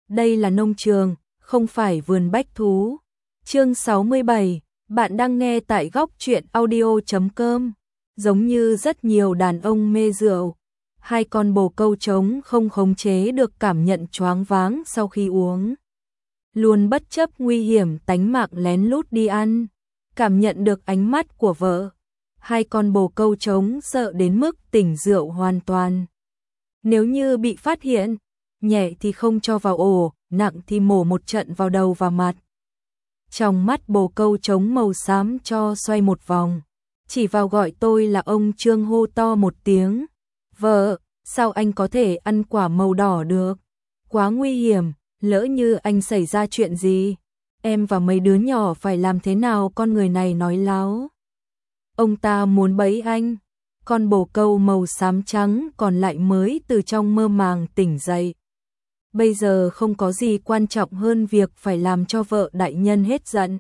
đây là nông trường, không phải vườn bách thú. Chương 67, bạn đang nghe tại góc truyện audio.com. Giống như rất nhiều đàn ông mê rượu, hai con bồ câu trống không khống chế được cảm nhận choáng váng sau khi uống. Luôn bất chấp nguy hiểm tánh mạng lén lút đi ăn, cảm nhận được ánh mắt của vợ. Hai con bồ câu trống sợ đến mức tỉnh rượu hoàn toàn. Nếu như bị phát hiện, nhẹ thì không cho vào ổ, nặng thì mổ một trận vào đầu và mặt. Trong mắt bồ câu trống màu xám cho xoay một vòng, chỉ vào gọi tôi là ông Trương, hô to một tiếng. Vợ, sao anh có thể ăn quả màu đỏ được? Quá nguy hiểm, lỡ như anh xảy ra chuyện gì, em và mấy đứa nhỏ phải làm thế nào? Con người này nói láo. Ông ta muốn bẫy anh. Con bồ câu màu xám trắng còn lại mới từ trong mơ màng tỉnh dậy. Bây giờ không có gì quan trọng hơn việc phải làm cho vợ đại nhân hết giận.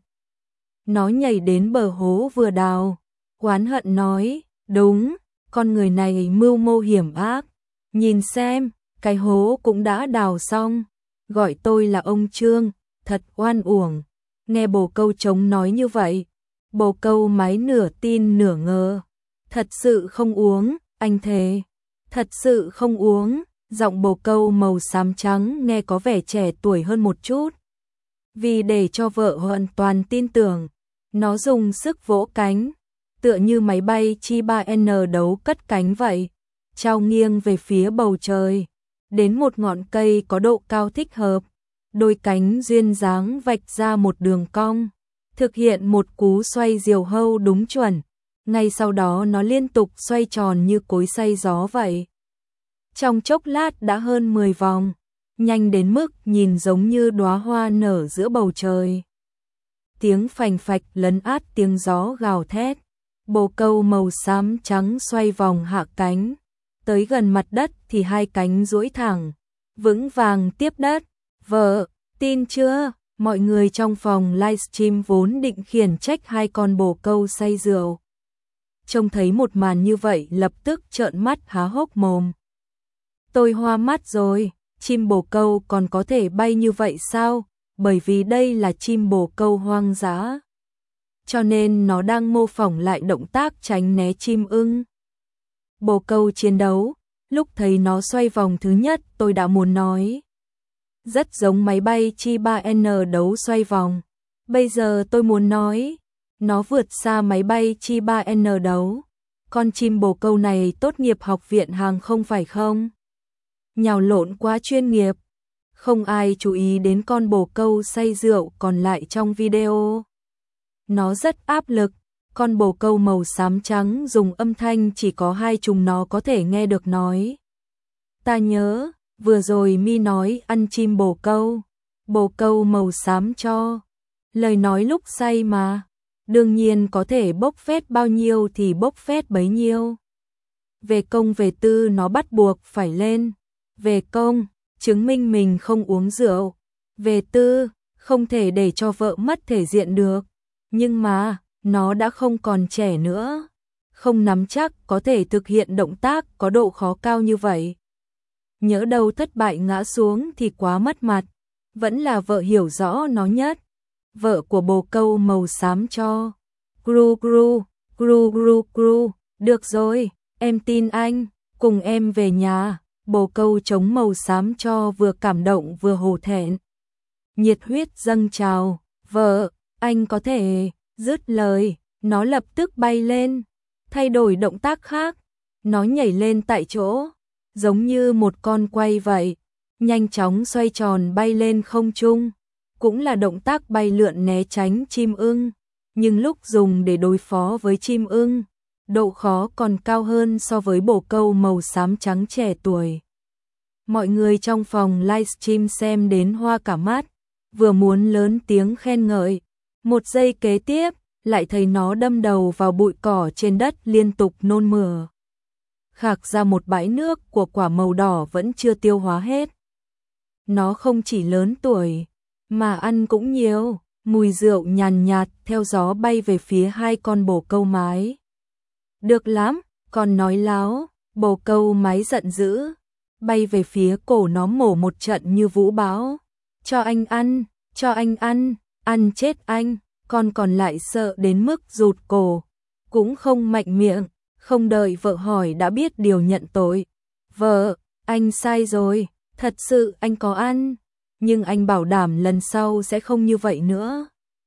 Nó nhảy đến bờ hố vừa đào, oán hận nói, đúng, con người này mưu mô hiểm ác. Nhìn xem, cái hố cũng đã đào xong. Gọi tôi là ông Trương, thật oan uổng. Nghe bồ câu trống nói như vậy, bồ câu mái nửa tin nửa ngờ. Thật sự không uống, anh thề. Thật sự không uống. Giọng bồ câu màu xám trắng nghe có vẻ trẻ tuổi hơn một chút. Vì để cho vợ hoàn toàn tin tưởng, nó dùng sức vỗ cánh, tựa như máy bay chi 3N đấu cất cánh vậy, trao nghiêng về phía bầu trời, đến một ngọn cây có độ cao thích hợp. Đôi cánh duyên dáng vạch ra một đường cong, thực hiện một cú xoay diều hâu đúng chuẩn. Ngay sau đó nó liên tục xoay tròn như cối xay gió vậy. Trong chốc lát đã hơn 10 vòng, nhanh đến mức nhìn giống như đóa hoa nở giữa bầu trời. Tiếng phành phạch lấn át tiếng gió gào thét. Bồ câu màu xám trắng xoay vòng hạ cánh, tới gần mặt đất thì hai cánh duỗi thẳng, vững vàng tiếp đất. Vợ, tin chưa? Mọi người trong phòng livestream vốn định khiển trách hai con bồ câu say rượu. Trông thấy một màn như vậy lập tức trợn mắt há hốc mồm. Tôi hoa mắt rồi, chim bồ câu còn có thể bay như vậy sao? Bởi vì đây là chim bồ câu hoang dã, cho nên nó đang mô phỏng lại động tác tránh né chim ưng. Bồ câu chiến đấu, lúc thấy nó xoay vòng thứ nhất tôi đã muốn nói, rất giống máy bay chi 3N đấu xoay vòng. Bây giờ tôi muốn nói, nó vượt xa máy bay chi 3N đấu. Con chim bồ câu này tốt nghiệp học viện hàng không phải không? Nhào lộn quá chuyên nghiệp. Không ai chú ý đến con bồ câu say rượu còn lại trong video. Nó rất áp lực. Con bồ câu màu xám trắng dùng âm thanh chỉ có hai chúng nó có thể nghe được nói. Ta nhớ, vừa rồi Mi nói ăn chim bồ câu. Bồ câu màu xám cho. Lời nói lúc say mà. Đương nhiên có thể bốc phét bao nhiêu thì bốc phét bấy nhiêu. Về công về tư nó bắt buộc phải lên. Về công, chứng minh mình không uống rượu. Về tư, không thể để cho vợ mất thể diện được. Nhưng mà, nó đã không còn trẻ nữa. Không nắm chắc có thể thực hiện động tác có độ khó cao như vậy. Nhỡ đâu thất bại ngã xuống thì quá mất mặt. Vẫn là vợ hiểu rõ nó nhất. Vợ của bồ câu màu xám cho. Gru gru, gru gru gru, được rồi, em tin anh, cùng em về nhà. Bồ câu trống màu xám cho vừa cảm động vừa hổ thẹn. Nhiệt huyết dâng trào, vợ, anh có thể, dứt lời, nó lập tức bay lên, thay đổi động tác khác. Nó nhảy lên tại chỗ, giống như một con quay vậy, nhanh chóng xoay tròn bay lên không trung. Cũng là động tác bay lượn né tránh chim ưng, nhưng lúc dùng để đối phó với chim ưng, độ khó còn cao hơn so với bồ câu màu xám trắng trẻ tuổi. Mọi người trong phòng livestream xem đến hoa cả mắt, vừa muốn lớn tiếng khen ngợi, một giây kế tiếp, lại thấy nó đâm đầu vào bụi cỏ trên đất liên tục nôn mửa. Khạc ra một bãi nước của quả màu đỏ vẫn chưa tiêu hóa hết. Nó không chỉ lớn tuổi, mà ăn cũng nhiều, mùi rượu nhàn nhạt theo gió bay về phía hai con bồ câu mái. Được lắm, còn nói láo, bồ câu mái giận dữ, bay về phía cổ nó mổ một trận như vũ bão. cho anh ăn chết anh, con còn lại sợ đến mức rụt cổ, cũng không mạnh miệng, không đợi vợ hỏi đã biết điều nhận tội. Vợ, anh sai rồi, thật sự anh có ăn, nhưng anh bảo đảm lần sau sẽ không như vậy nữa.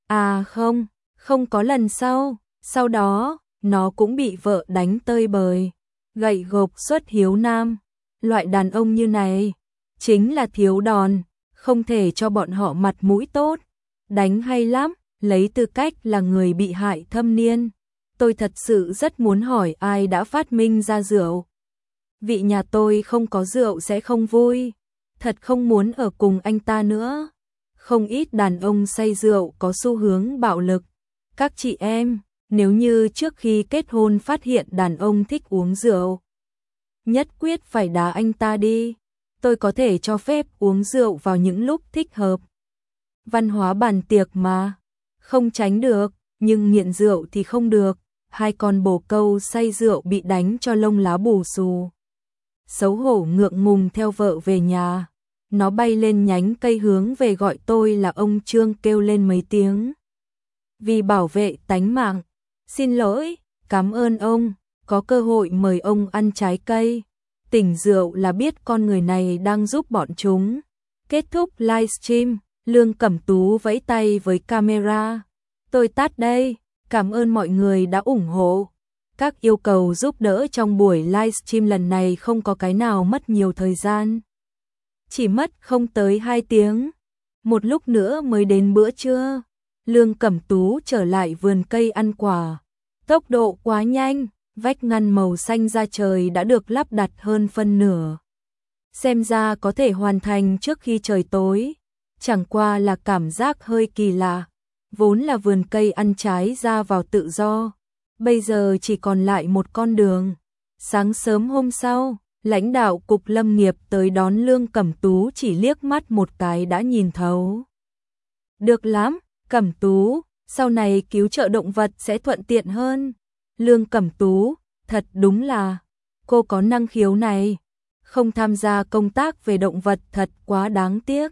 À không, không có lần sau, sau đó, nó cũng bị vợ đánh tơi bời, gậy gộc xuất hiếu nam. Loại đàn ông như này, chính là thiếu đòn, không thể cho bọn họ mặt mũi tốt. Đánh hay lắm, lấy tư cách là người bị hại thâm niên. Tôi thật sự rất muốn hỏi ai đã phát minh ra rượu. Vị nhà tôi không có rượu sẽ không vui, thật không muốn ở cùng anh ta nữa. Không ít đàn ông say rượu có xu hướng bạo lực. Các chị em, nếu như trước khi kết hôn phát hiện đàn ông thích uống rượu, nhất quyết phải đá anh ta đi. Tôi có thể cho phép uống rượu vào những lúc thích hợp. Văn hóa bàn tiệc mà, không tránh được, nhưng nghiện rượu thì không được. Hai con bồ câu say rượu bị đánh cho lông lá bù xù. Xấu hổ ngượng ngùng theo vợ về nhà. Nó bay lên nhánh cây hướng về gọi tôi là ông Trương, kêu lên mấy tiếng. Vì bảo vệ tánh mạng. Xin lỗi, cảm ơn ông, có cơ hội mời ông ăn trái cây. Tỉnh rượu là biết con người này đang giúp bọn chúng. Kết thúc livestream, Lương Cẩm Tú vẫy tay với camera. Tôi tắt đây, cảm ơn mọi người đã ủng hộ. Các yêu cầu giúp đỡ trong buổi livestream lần này không có cái nào mất nhiều thời gian. Chỉ mất không tới 2 tiếng. Một lúc nữa mới đến bữa trưa. Lương Cẩm Tú trở lại vườn cây ăn quả. Tốc độ quá nhanh, vách ngăn màu xanh da trời đã được lắp đặt hơn phân nửa. Xem ra có thể hoàn thành trước khi trời tối. Chẳng qua là cảm giác hơi kỳ lạ. Vốn là vườn cây ăn trái ra vào tự do, bây giờ chỉ còn lại một con đường. Sáng sớm hôm sau, lãnh đạo cục lâm nghiệp tới đón Lương Cẩm Tú, chỉ liếc mắt một cái đã nhìn thấu. Được lắm, Cẩm Tú, sau này cứu trợ động vật sẽ thuận tiện hơn. Lương Cẩm Tú, thật đúng là, cô có năng khiếu này. Không tham gia công tác về động vật thật quá đáng tiếc.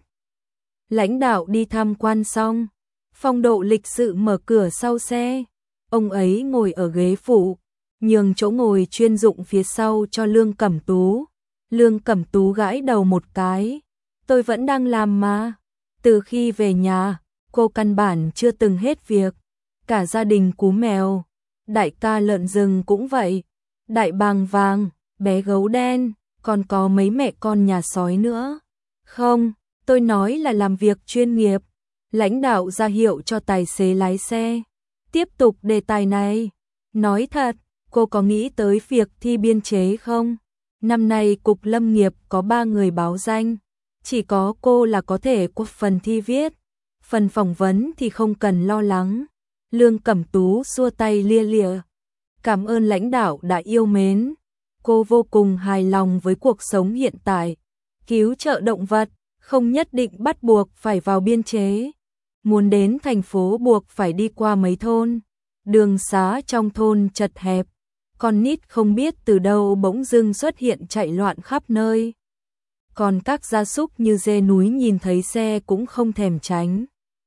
Lãnh đạo đi tham quan xong, phong độ lịch sự mở cửa sau xe. Ông ấy ngồi ở ghế phụ, nhường chỗ ngồi chuyên dụng phía sau cho Lương Cẩm Tú. Lương Cẩm Tú gãi đầu một cái. Tôi vẫn đang làm mà. Từ khi về nhà, cô căn bản chưa từng hết việc. Cả gia đình cú mèo, đại ca lợn rừng cũng vậy. Đại bàng vàng, bé gấu đen, còn có mấy mẹ con nhà sói nữa. Không, tôi nói là làm việc chuyên nghiệp. Lãnh đạo ra hiệu cho tài xế lái xe. Tiếp tục đề tài này. Nói thật, cô có nghĩ tới việc thi biên chế không? Năm nay cục lâm nghiệp có 3 người báo danh. Chỉ có cô là có thể qua phần thi viết. Phần phỏng vấn thì không cần lo lắng. Lương Cẩm Tú xua tay lia lịa. Cảm ơn lãnh đạo đã yêu mến. Cô vô cùng hài lòng với cuộc sống hiện tại. Cứu trợ động vật, không nhất định bắt buộc phải vào biên chế. Muốn đến thành phố buộc phải đi qua mấy thôn. Đường xá trong thôn chật hẹp. Con nít không biết từ đâu bỗng dưng xuất hiện chạy loạn khắp nơi. Còn các gia súc như dê núi nhìn thấy xe cũng không thèm tránh.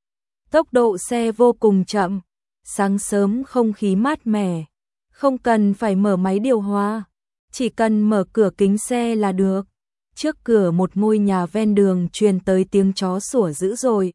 Tốc độ xe vô cùng chậm. Sáng sớm không khí mát mẻ. Không cần phải mở máy điều hòa. Chỉ cần mở cửa kính xe là được. Trước cửa một ngôi nhà ven đường truyền tới tiếng chó sủa dữ dội.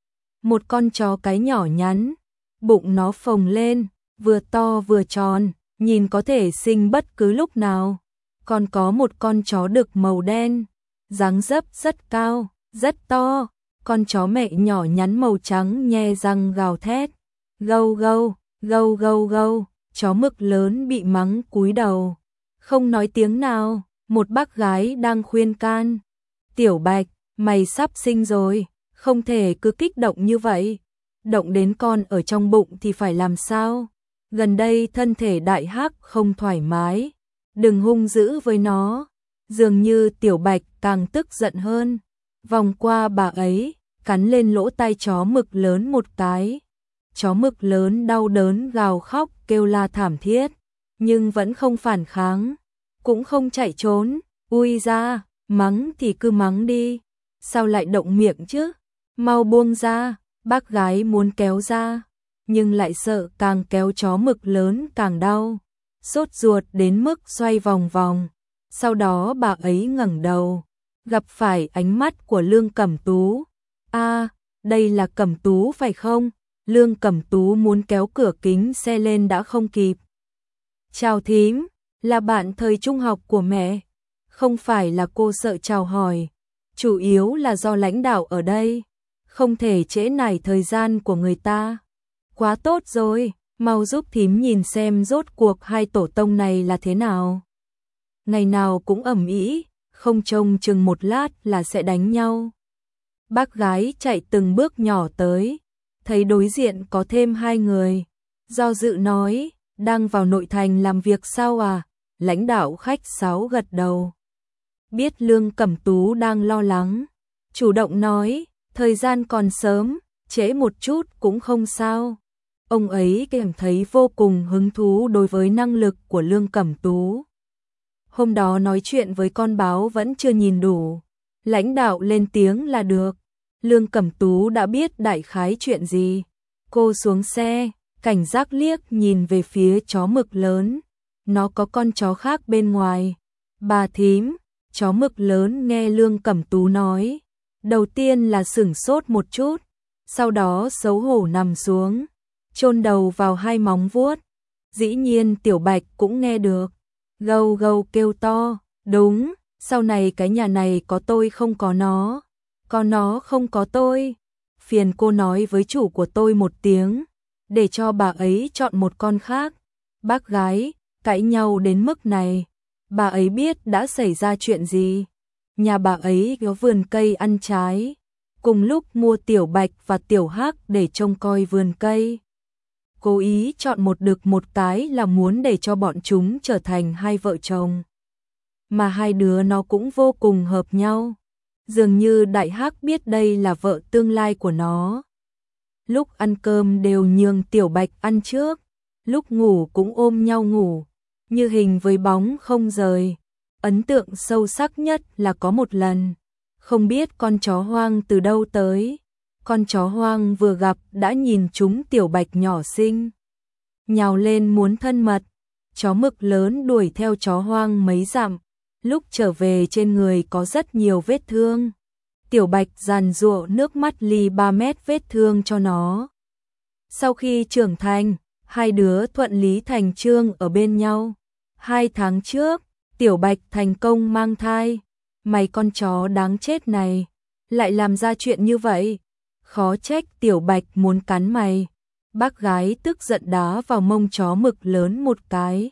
Một con chó cái nhỏ nhắn, bụng nó phồng lên, vừa to vừa tròn, nhìn có thể sinh bất cứ lúc nào. Còn có một con chó đực màu đen, dáng dấp rất cao, rất to. Con chó mẹ nhỏ nhắn màu trắng nhe răng gào thét. Gâu gâu, gâu gâu gâu, chó mực lớn bị mắng cúi đầu. Không nói tiếng nào, một bác gái đang khuyên can. Tiểu Bạch, mày sắp sinh rồi, không thể cứ kích động như vậy. Động đến con ở trong bụng thì phải làm sao? Gần đây thân thể đại hắc không thoải mái. Đừng hung dữ với nó. Dường như Tiểu Bạch càng tức giận hơn. Vòng qua bà ấy, cắn lên lỗ tai chó mực lớn một cái. Chó mực lớn đau đớn gào khóc kêu la thảm thiết. Nhưng vẫn không phản kháng. Cũng không chạy trốn. Ui ra, mắng thì cứ mắng đi. Sao lại động miệng chứ? mau buông ra, bác gái muốn kéo ra, nhưng lại sợ càng kéo chó mực lớn càng đau, sốt ruột đến mức xoay vòng vòng. Sau đó bà ấy ngẩng đầu, gặp phải ánh mắt của Lương Cẩm Tú. A, đây là Cẩm Tú phải không? Lương Cẩm Tú muốn kéo cửa kính xe lên đã không kịp. Chào thím, là bạn thời trung học của mẹ. Không phải là cô sợ chào hỏi, chủ yếu là do lãnh đạo ở đây, không thể trễ nải thời gian của người ta. Quá tốt rồi, mau giúp thím nhìn xem rốt cuộc hai tổ tông này là thế nào. Ngày nào cũng ầm ĩ, không trông chừng một lát là sẽ đánh nhau. Bác gái chạy từng bước nhỏ tới, thấy đối diện có thêm hai người, do dự nói, đang vào nội thành làm việc sao à? Lãnh đạo khách sáo gật đầu. Biết Lương Cẩm Tú đang lo lắng, chủ động nói, thời gian còn sớm, trễ một chút cũng không sao. Ông ấy cảm thấy vô cùng hứng thú đối với năng lực của Lương Cẩm Tú. Hôm đó nói chuyện với con báo vẫn chưa nhìn đủ, lãnh đạo lên tiếng là được. Lương Cẩm Tú đã biết đại khái chuyện gì. Cô xuống xe, cảnh giác liếc nhìn về phía chó mực lớn. Nó có con chó khác bên ngoài. Bà thím, chó mực lớn nghe Lương Cẩm Tú nói. Đầu tiên là sửng sốt một chút, sau đó xấu hổ nằm xuống, chôn đầu vào hai móng vuốt. Dĩ nhiên Tiểu Bạch cũng nghe được. Gâu gâu kêu to, đúng, sau này cái nhà này có tôi không có nó không có tôi. Phiền cô nói với chủ của tôi một tiếng, để cho bà ấy chọn một con khác. Bác gái, cãi nhau đến mức này, bà ấy biết đã xảy ra chuyện gì. Nhà bà ấy có vườn cây ăn trái, cùng lúc mua Tiểu Bạch và Tiểu Hắc để trông coi vườn cây. Cố ý chọn một đực một cái là muốn để cho bọn chúng trở thành hai vợ chồng. Mà hai đứa nó cũng vô cùng hợp nhau. Dường như Đại Hắc biết đây là vợ tương lai của nó. Lúc ăn cơm đều nhường Tiểu Bạch ăn trước, lúc ngủ cũng ôm nhau ngủ, như hình với bóng không rời. Ấn tượng sâu sắc nhất là có một lần, không biết con chó hoang từ đâu tới. Con chó hoang vừa gặp đã nhìn chúng Tiểu Bạch nhỏ xinh, nhào lên muốn thân mật. Chó mực lớn đuổi theo chó hoang mấy dặm, lúc trở về trên người có rất nhiều vết thương. Tiểu Bạch giàn giụa nước mắt ly 3 mét vết thương cho nó. Sau khi trưởng thành, hai đứa thuận lý thành chương ở bên nhau. 2 tháng trước, Tiểu Bạch thành công mang thai. Mày con chó đáng chết này, lại làm ra chuyện như vậy. Khó trách Tiểu Bạch muốn cắn mày. Bác gái tức giận đá vào mông chó mực lớn một cái.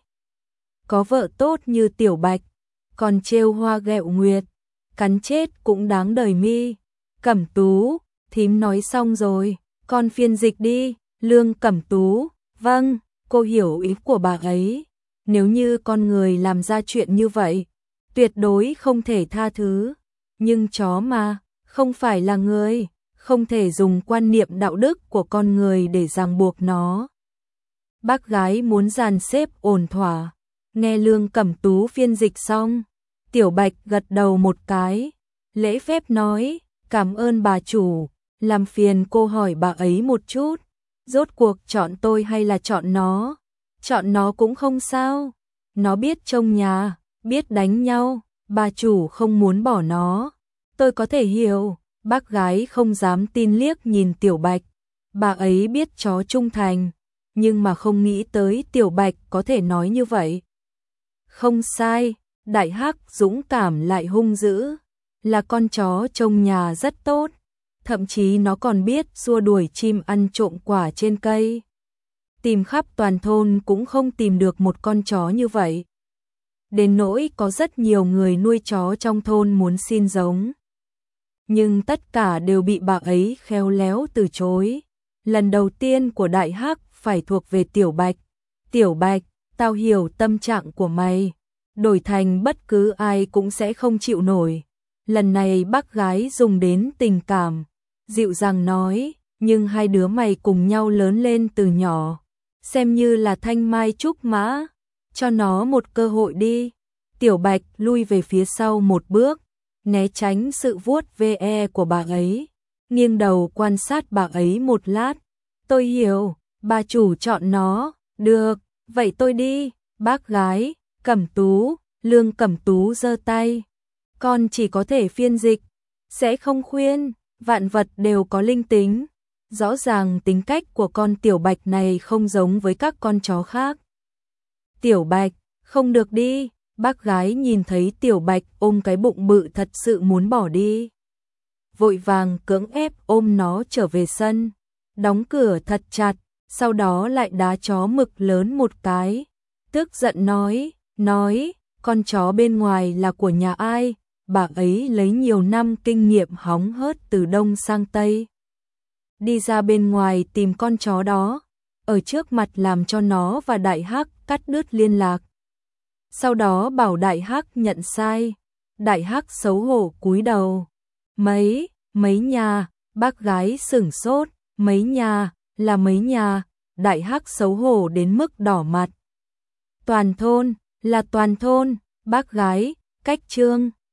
Có vợ tốt như Tiểu Bạch, còn trêu hoa ghẹo nguyệt, cắn chết cũng đáng đời mi. Cẩm Tú, thím nói xong rồi, con phiên dịch đi. Lương Cẩm Tú, vâng, cô hiểu ý của bà ấy. Nếu như con người làm ra chuyện như vậy, tuyệt đối không thể tha thứ. Nhưng chó mà, không phải là người, không thể dùng quan niệm đạo đức của con người để ràng buộc nó. Bác gái muốn dàn xếp ổn thỏa, nghe Lương Cẩm Tú phiên dịch xong, Tiểu Bạch gật đầu một cái, lễ phép nói, cảm ơn bà chủ, làm phiền cô hỏi bà ấy một chút, rốt cuộc chọn tôi hay là chọn nó? Chọn nó cũng không sao, nó biết trông nhà, biết đánh nhau, bà chủ không muốn bỏ nó, tôi có thể hiểu. Bác gái không dám tin liếc nhìn Tiểu Bạch, bà ấy biết chó trung thành, nhưng mà không nghĩ tới Tiểu Bạch có thể nói như vậy. Không sai, Đại Hắc dũng cảm lại hung dữ, là con chó trông nhà rất tốt, thậm chí nó còn biết xua đuổi chim ăn trộm quả trên cây. Tìm khắp toàn thôn cũng không tìm được một con chó như vậy. Đến nỗi có rất nhiều người nuôi chó trong thôn muốn xin giống, nhưng tất cả đều bị bà ấy khéo léo từ chối. Lần đầu tiên của Đại Hắc phải thuộc về Tiểu Bạch. Tiểu Bạch, tao hiểu tâm trạng của mày, đổi thành bất cứ ai cũng sẽ không chịu nổi. Lần này bác gái dùng đến tình cảm, dịu dàng nói, nhưng hai đứa mày cùng nhau lớn lên từ nhỏ, xem như là thanh mai trúc mã, cho nó một cơ hội đi. Tiểu Bạch lui về phía sau một bước, né tránh sự vuốt ve của bà ấy. nghiêng đầu quan sát bà ấy một lát. Tôi hiểu, bà chủ chọn nó, được, vậy tôi đi. Bác gái, Cẩm Tú, Lương Cẩm Tú giơ tay. Con chỉ có thể phiên dịch, sẽ không khuyên, vạn vật đều có linh tính. Rõ ràng tính cách của con Tiểu Bạch này không giống với các con chó khác. Tiểu Bạch, không được đi. Bác gái nhìn thấy Tiểu Bạch ôm cái bụng bự thật sự muốn bỏ đi. Vội vàng cưỡng ép ôm nó trở về sân, đóng cửa thật chặt, sau đó lại đá chó mực lớn một cái. Tức giận nói, con chó bên ngoài là của nhà ai? Bà ấy lấy nhiều năm kinh nghiệm hóng hớt từ Đông sang Tây. Đi ra bên ngoài tìm con chó đó, ở trước mặt làm cho nó và Đại Hắc cắt đứt liên lạc. Sau đó bảo Đại Hắc nhận sai. Đại Hắc xấu hổ cúi đầu. Mấy nhà, bác gái sửng sốt, mấy nhà, là mấy nhà. Đại Hắc xấu hổ đến mức đỏ mặt. Toàn thôn, là toàn thôn. Bác gái, cách Trương